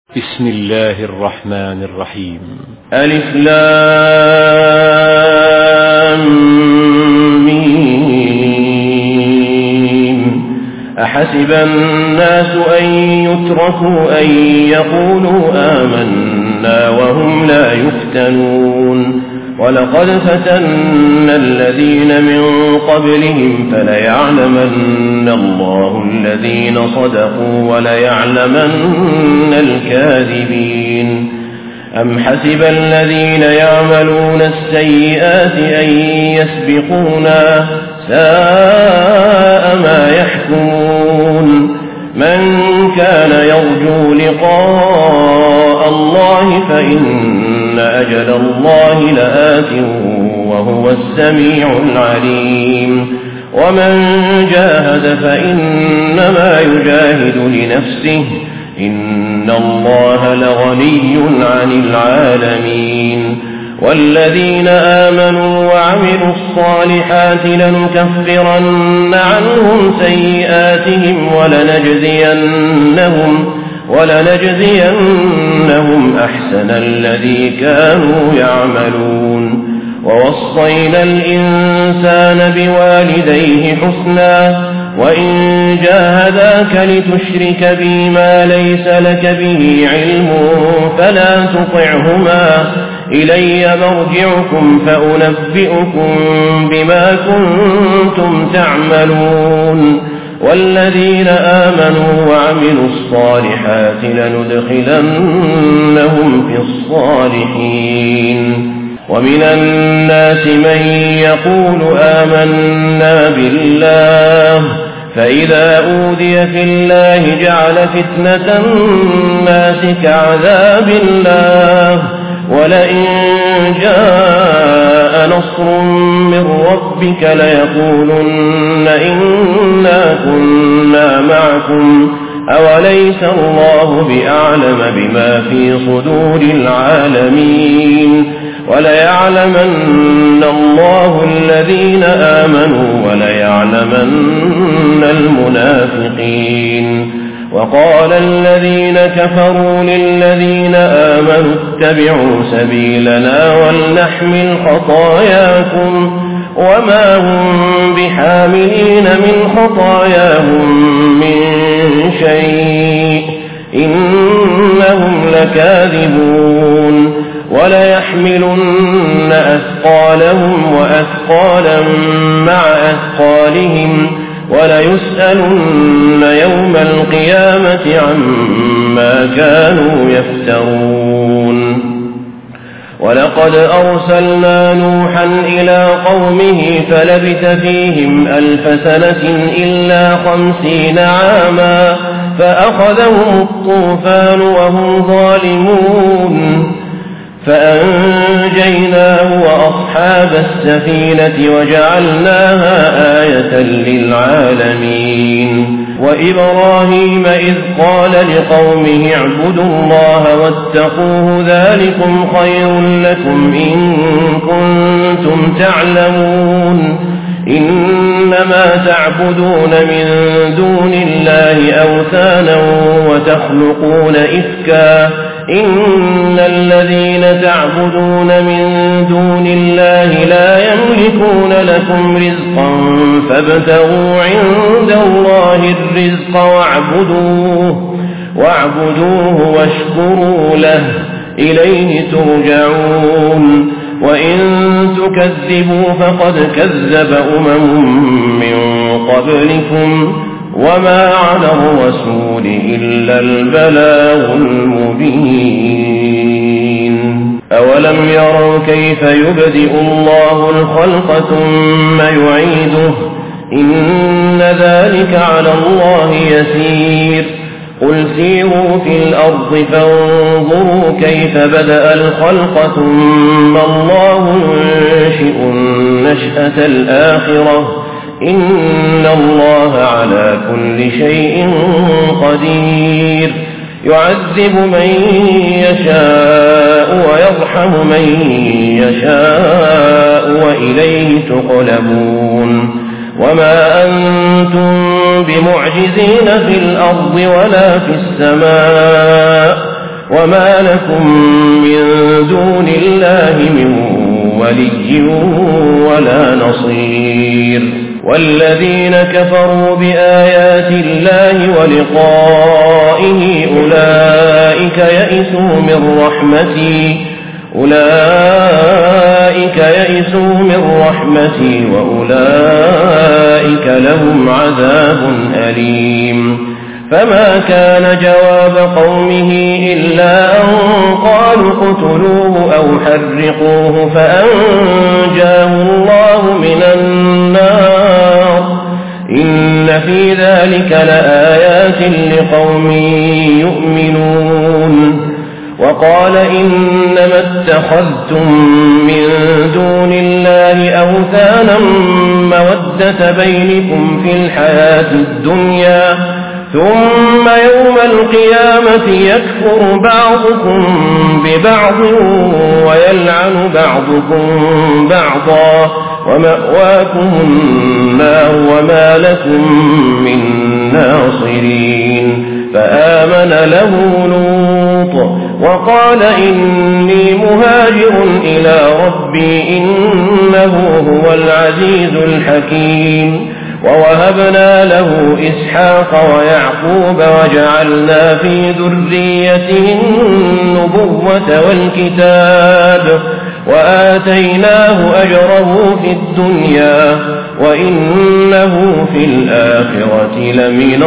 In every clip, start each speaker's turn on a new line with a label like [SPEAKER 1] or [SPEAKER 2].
[SPEAKER 1] بسم الله الرحمن الرحيم.
[SPEAKER 2] ألف لام ميم. أحسب الناس أن يتركوا أن يقولوا آمنا وهم لا يفتنون ولقد فتنا الذين من قبلهم فليعلمن الله الذين صدقوا وليعلمن الكاذبين. أم حسب الذين يعملون السيئات أن يسبقونا ساء ما يحكمون. من كان يرجو لقاء الله فإن أجل الله لآت وهو السميع العليم. ومن جاهد فإنما يجاهد لنفسه إن الله لغني عن العالمين. والذين آمنوا وعملوا الصالحات لنكفرن عنهم سيئاتهم ولنجزينهم أحسن الذي كانوا يعملون. ووصينا الإنسان بوالديه حسنا وإن جاهداك لتشرك بي ما ليس لك به علم فلا تطعهما إلي مرجعكم فأنبئكم بما كنتم تعملون. والذين آمنوا وعملوا الصالحات لندخلنهم في الصالحين. ومن الناس من يقول آمنا بالله فإذا أوذي في الله جعل فتنة الناس كعذاب الله ولئن جاء نصر من ربك ليقولن إنا كنا معكم أوليس الله بأعلم بما في صدور العالمين. وليعلمن الله الذين آمنوا وليعلمن المنافقين. وقال الذين كفروا للذين آمنوا اتبعوا سبيلنا ولنحمل خطاياكم وما هم بحاملين من خطاياهم من شيء إنهم لكاذبون. وليحملن أثقالهم وأثقالا مع أثقالهم وليسألن يوم القيامة عما كانوا يفترون. ولقد أرسلنا نوحا إلى قومه فلبث فيهم 1000 سنة إلا 50 عاما فأخذهم الطوفان وهم ظالمون فأنجيناه وأصحاب السفينة وجعلناها آية للعالمين. وإبراهيم إذ قال لقومه اعبدوا الله واتقوه ذلكم خير لكم إن كنتم تعلمون. إنما تعبدون من دون الله أوثانا وتخلقون إفكا إن الذين تعبدون من دون الله لا يملكون لكم رزقا فابتغوا عند الله الرزق واعبدوه واشكروا له إليه ترجعون. وإن تكذبوا فقد كذب من قبلكم وما على الرسول إلا البلاغ المبين. أولم يروا كيف يبدئ الله الخلق ثم يعيده إن ذلك على الله يسير. قل سيروا في الأرض فانظروا كيف بدأ الخلق ثم الله ينشئ النشأة الآخرة إن الله على كل شيء قدير. يعذب من يشاء ويرحم من يشاء وإليه تقلبون. وما أنتم بمعجزين في الأرض ولا في السماء وما لكم من دون الله من ولي ولا نصير والذين كفروا بآيات الله ولقائه أولئك يئسوا من رحمتي وأولئك لهم عذاب أليم فما كان جواب قومه إلا أن قالوا اقتلوه أو حرقوه فأنجاه الله من النار إن في ذلك لآيات لقوم يؤمنون وقال إنما اتخذتم من دون الله أوثانا مودة بينكم في الحياة الدنيا ثم يوم القيامة يكفر بعضكم ببعض ويلعن بعضكم بعضا ومأواكم النار وما لكم من ناصرين فآمن له لوط وقال إني مهاجر إلى ربي إنه هو العزيز الحكيم ووهبنا له إسحاق ويعقوب وجعلنا في ذريته النبوة والكتاب وآتيناه أجره في الدنيا وإنه في الآخرة لمن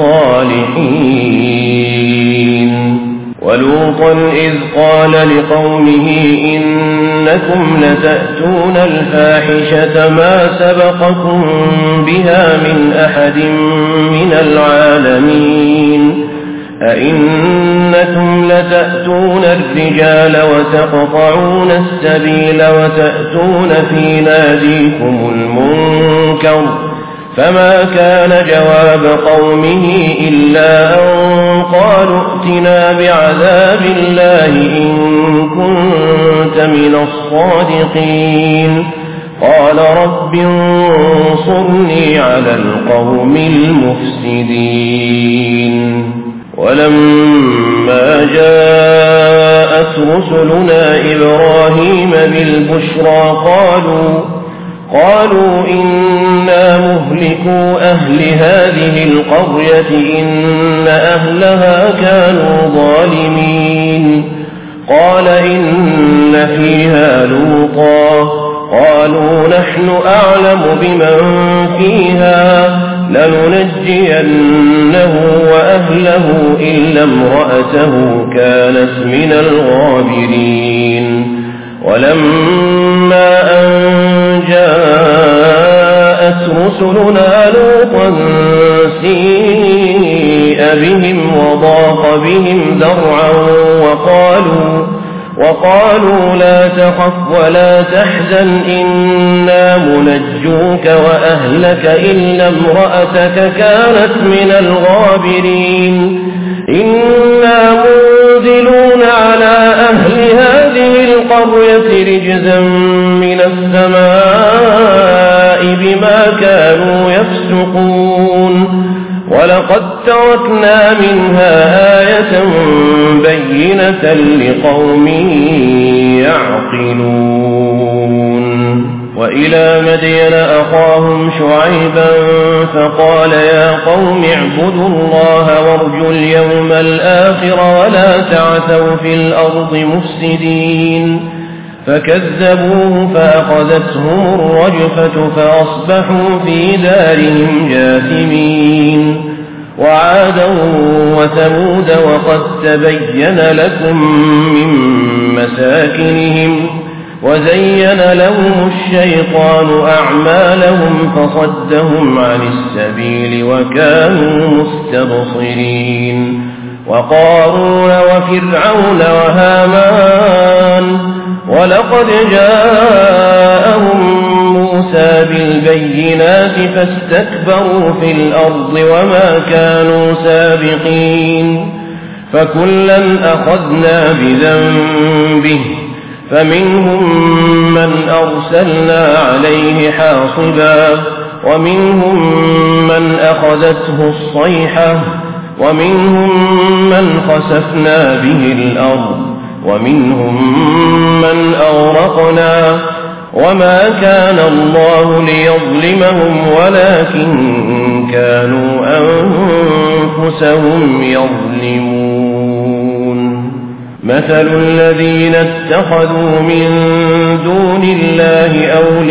[SPEAKER 2] الصالحين ولوطا إذ قال لقومه إنكم لتأتون الفاحشة ما سبقكم بها من أحد من العالمين أئنكم لتأتون الرجال وتقطعون السبيل وتأتون في ناديكم المنكر فما كان جواب قومه إلا أن قالوا ائتنا بعذاب الله إن كنت من الصادقين قال رب انصرني على القوم المفسدين ولما جاءت رسلنا إبراهيم بالبشرى قالوا إنا مهلكو أهل هذه القرية إن أهلها كانوا ظالمين قال إن فيها لوطا قالوا نحن أعلم بمن فيها لننجينه وأهله إلا امرأته كانت من الغابرين ولما أن جاءت رسلنا لوطا سيء بهم وضاق بهم ذرعا وقالوا لا تخف ولا تحزن إنا منجوك وأهلك إلا امرأتك كانت من الغابرين إنا منزلون على أهل هذه القرية رجزا من السماء بما كانوا يفسقون ولقد تركنا منها آية بينة لقوم يعقلون وإلى مدين أخاهم شعيبا فقال يا قوم اعبدوا الله وارجوا اليوم الآخر ولا تعثوا في الأرض مفسدين فكذبوه فأخذتهم الرجفة فأصبحوا في دارهم جاثمين وعادا وثمود وقد تبين لكم من مساكنهم وزين لهم الشيطان أعمالهم فصدهم عن السبيل وكانوا مستبصرين وقارون وفرعون وهامان ولقد جاءهم موسى بالبينات فاستكبروا في الأرض وما كانوا سابقين فكلا أخذنا بذنبه فمنهم من أرسلنا عليه حاصبا ومنهم من أخذته الصيحة ومنهم من خسفنا به الأرض ومنهم من أغرقنا وما كان الله ليظلمهم ولكن كانوا أنفسهم يظلمون مثل الذين اتخذوا من دون الله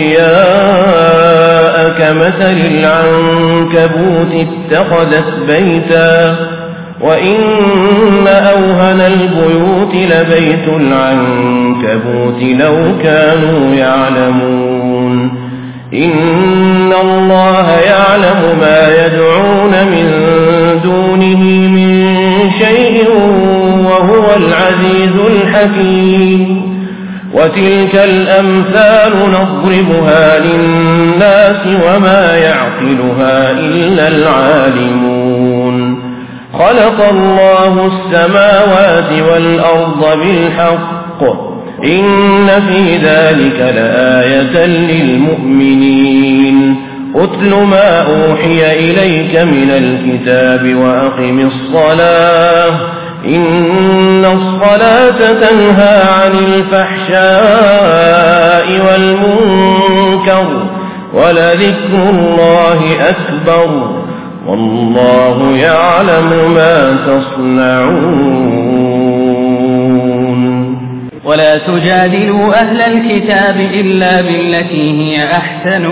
[SPEAKER 2] أولياء كمثل العنكبوت اتخذت بيتا وإن أوهن البيوت لبيت العنكبوت لو كانوا يعلمون إن الله يعلم ما يدعون من دونه من شيء وهو العزيز الحكيم وتلك الأمثال نضربها للناس وما يعقلها إلا العالمون خلق الله السماوات والأرض بالحق إن في ذلك لآية للمؤمنين أتل ما أوحي إليك من الكتاب وأقم الصلاة إن الصلاة تنهى عن الفحشاء والمنكر ولذكر الله أكبر والله يعلم ما تصنعون
[SPEAKER 3] ولا تجادلوا أهل الكتاب إلا بالتي هي أحسن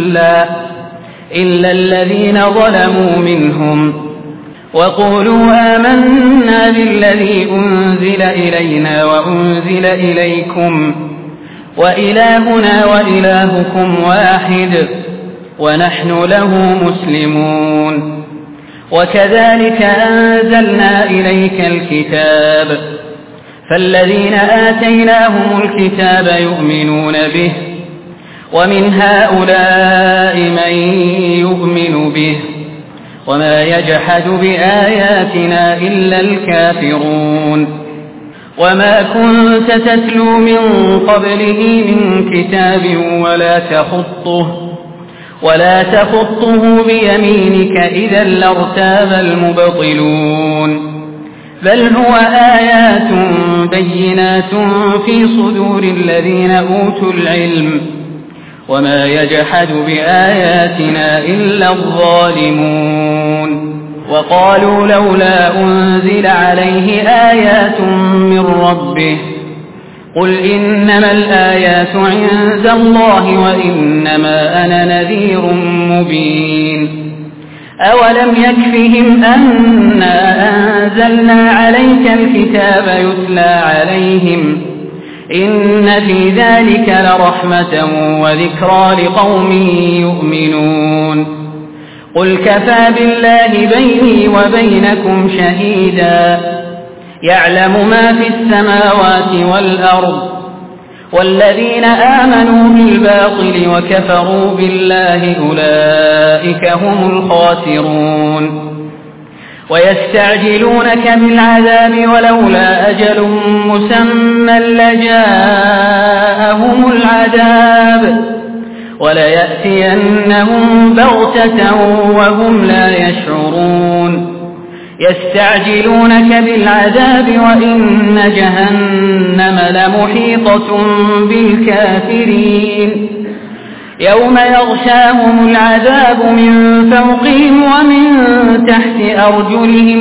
[SPEAKER 3] إلا الذين ظلموا منهم وقولوا آمنا بالذي أنزل إلينا وأنزل إليكم وإلهنا وإلهكم واحد ونحن له مسلمون وكذلك أنزلنا إليك الكتاب فالذين آتيناهم الكتاب يؤمنون به ومن هؤلاء من يؤمن به وما يجحد بآياتنا إلا الكافرون وما كنت تتلو من قبله من كتاب ولا تخطه بيمينك إذا لارتاب المبطلون بل هو آيات بينات في صدور الذين أوتوا العلم وما يجحد بآياتنا إلا الظالمون وقالوا لولا أنزل عليه آيات من ربه قل إنما الآيات عند الله وإنما أنا نذير مبين أولم يكفهم أنا أنزلنا عليك الكتاب يتلى عليهم إن في ذلك لرحمة وذكرى لقوم يؤمنون قل كفى بالله بيني وبينكم شهيدا يعلم ما في السماوات والأرض والذين آمنوا بالباطل وكفروا بالله أولئك هم الخاسرون ويستعجلونك بالعذاب ولولا أجل مسمى لجاءهم العذاب وليأتينهم بغتة وهم لا يشعرون يستعجلونك بالعذاب وإن جهنم لمحيطة بالكافرين يوم يغشاهم العذاب من فوقهم ومن تحت أرجلهم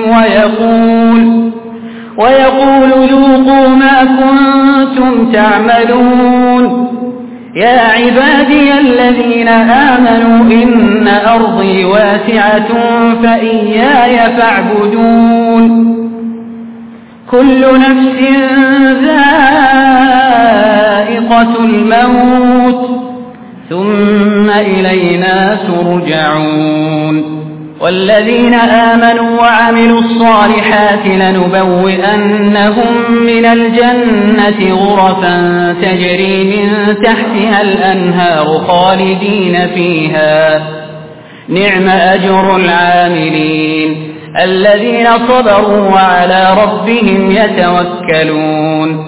[SPEAKER 3] ويقول ذوقوا ما كنتم تعملون يا عبادي الذين آمنوا إن أرضي واسعة فإياي فاعبدون كل نفس ذائقة الموت ثم إلينا ترجعون والذين آمنوا وعملوا الصالحات لنبوئنهم من الجنة غرفا تجري من تحتها الأنهار خالدين فيها نعم أجر العاملين الذين صبروا وعلى ربهم يتوكلون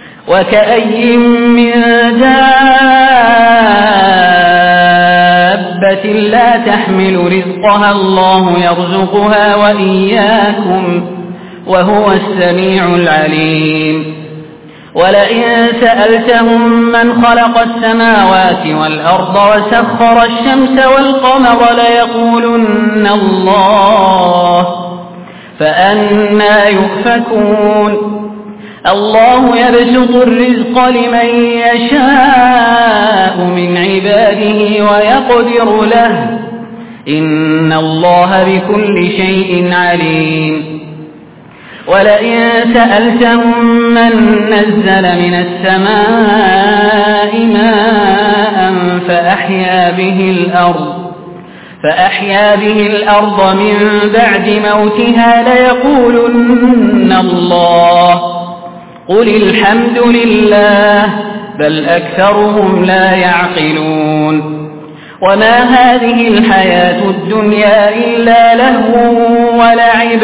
[SPEAKER 3] وكأي من دابة دابة لا تحمل رزقها الله يرزقها وإياكم وهو السميع العليم ولئن سألتهم من خلق السماوات والأرض وسخر الشمس والقمر ليقولن الله فأنى يؤفكون الله يبسط الرزق لمن يشاء من عباده ويقدر له إن الله بكل شيء عليم ولئن سألتهم من نزل من السماء ماء فأحيا به الأرض من بعد موتها ليقولن الله قل الحمد لله بل أكثرهم لا يعقلون وما هذه الحياة الدنيا إلا لهو ولعب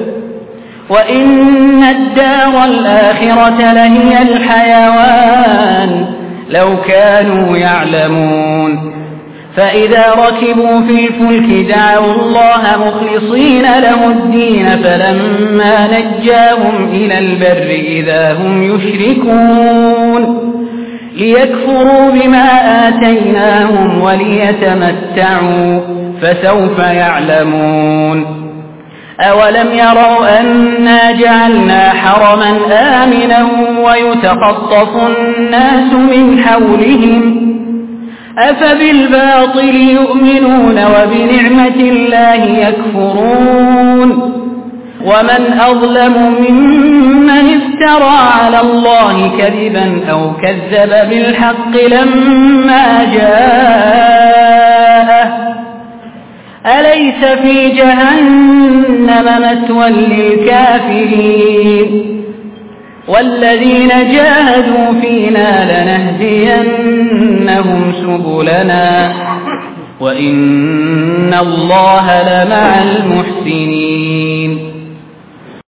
[SPEAKER 3] وإن الدار الآخرة لهي الحيوان لو كانوا يعلمون فإذا ركبوا في الفلك دعوا الله مخلصين له الدين فلما نجاهم إلى البر إذا هم يشركون ليكفروا بما آتيناهم وليتمتعوا فسوف يعلمون أولم يروا أنا جعلنا حرما آمنا ويتخطف الناس من حولهم أفبالباطل يؤمنون وبنعمة الله يكفرون ومن أظلم ممن افترى على الله كذبا أو كذب بالحق لما جاءه أليس في جهنم مثوى للكافرين والذين جاهدوا فينا لنهدينهم سبلنا وإن الله لمع المحسنين